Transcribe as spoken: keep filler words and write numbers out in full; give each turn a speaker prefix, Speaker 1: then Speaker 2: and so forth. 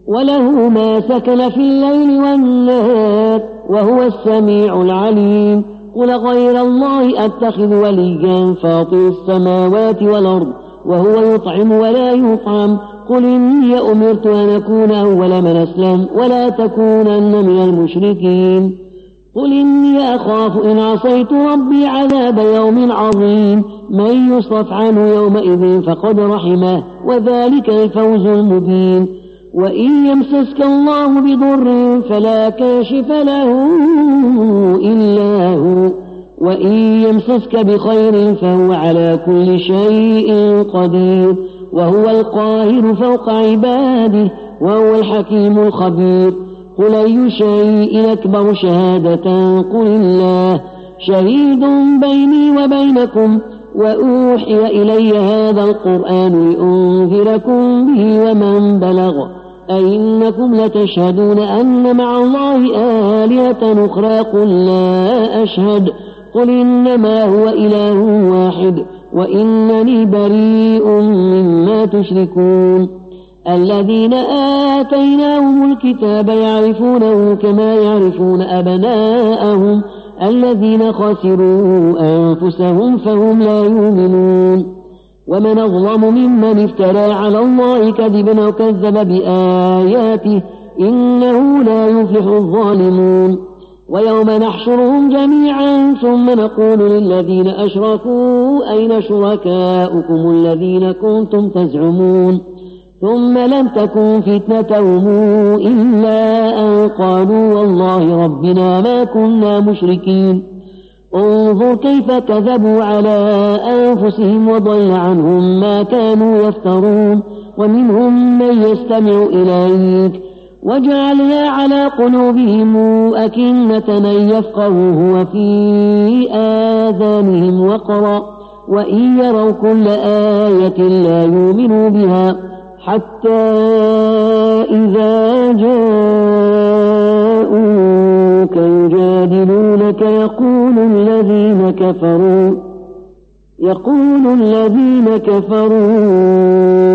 Speaker 1: وله ما سكن في الليل والنهار وهو السميع العليم. قل غير الله أتخذ وليا فاطر السماوات والأرض وهو يطعم ولا يطعم. قل إني أمرت أن أكون أول من أسلم ولا تكونن من المشركين. قل إني أخاف إن عصيت ربي عذاب يوم عظيم. من يصرف عنه يومئذ فقد رحمه وذلك الفوز المبين. وإن يمسسك الله بضر فلا كاشف له إلا هو وإن يمسسك بخير فهو على كل شيء قدير وهو القاهر فوق عباده وهو الحكيم الخبير. قل أي شيء أكبر شهادة قل الله شهيد بيني وبينكم وأوحي إلي هذا القرآن لأنذركم به ومن بلغ أئنكم لتشهدون أن مع الله آلهة أخرى قل لا أشهد قل إنما هو إله واحد وإنني بريء مما تشركون. الذين آتيناهم الكتاب يعرفونه كما يعرفون أبناءهم الذين خسروا أنفسهم فهم لا يؤمنون. ومن أظلم ممن افترى على الله كذبا وكذب بآياته إنه لا يفلح الظالمون. ويوم نحشرهم جميعا ثم نقول للذين أشركوا أين شركاؤكم الذين كنتم تزعمون ثم لم تكن فتنتهم إلا أن قالوا والله ربنا ما كنا مشركين. انظر كيف كذبوا على أنفسهم وضل عنهم ما كانوا يفترون. ومنهم من يستمع إليك وجعلنا على قلوبهم أكنة أن يفقهوه وفي آذانهم وقرا وإن يروا كل آية لا يؤمنوا بها حتى إذا جاءوك يجادلونك يقول الذين كفروا يقول الذين كفروا